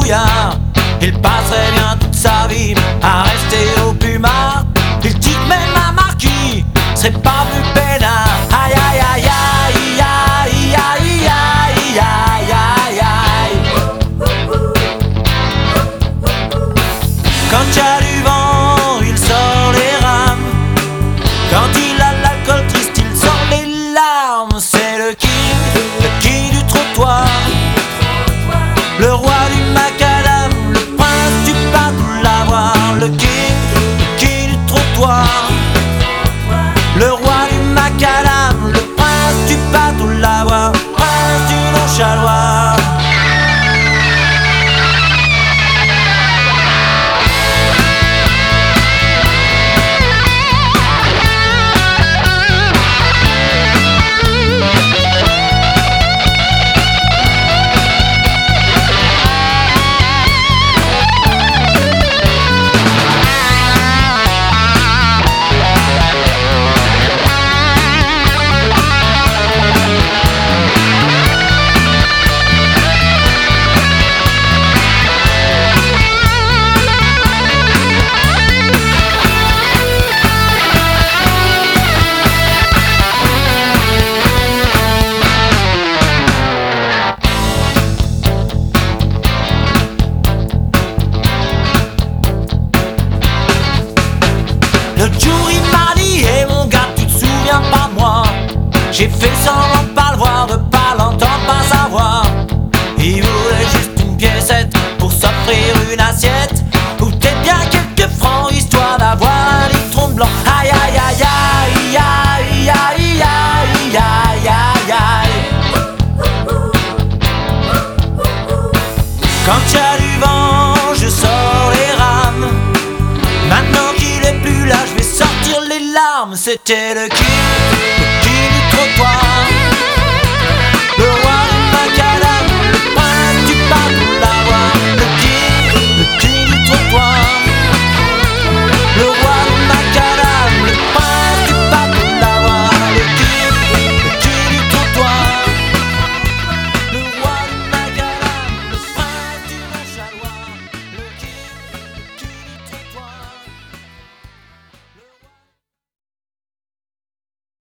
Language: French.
brouillard. Il passerait bien toute sa vie à rester au Puma. Il dit que même un marquis serait pas plus peinard. Aïe aïe aïe aïe aïe aïe aïe aïe aïe aïe. Quand il y a du vent, il sort les rames. Quand il a l'alcool triste, il sort les larmes. C'est le king du trottoir, le roi du macadam, le prince du pas de l'avoir. Le king du trottoir, le roi du macadam, le prince du pas de l'avoir, prince du nonchaloir. L'autre jour il m'a dit: hey mon gars, tu te souviens pas de moi? J'ai fait semblant de pas le voir, de pas l'entendre, pas savoir. Il voulait juste une piécette pour s'offrir une assiette, ou peut-être bien quelques francs, histoire d'avoir un litron de blanc. Aïe aïe aïe aïe aïe aïe aïe aïe aïe aïe. Quand il y a du vent, je sors les rames. Maintenant qu'il est plus là, je vais sortir les larmes. C'était le king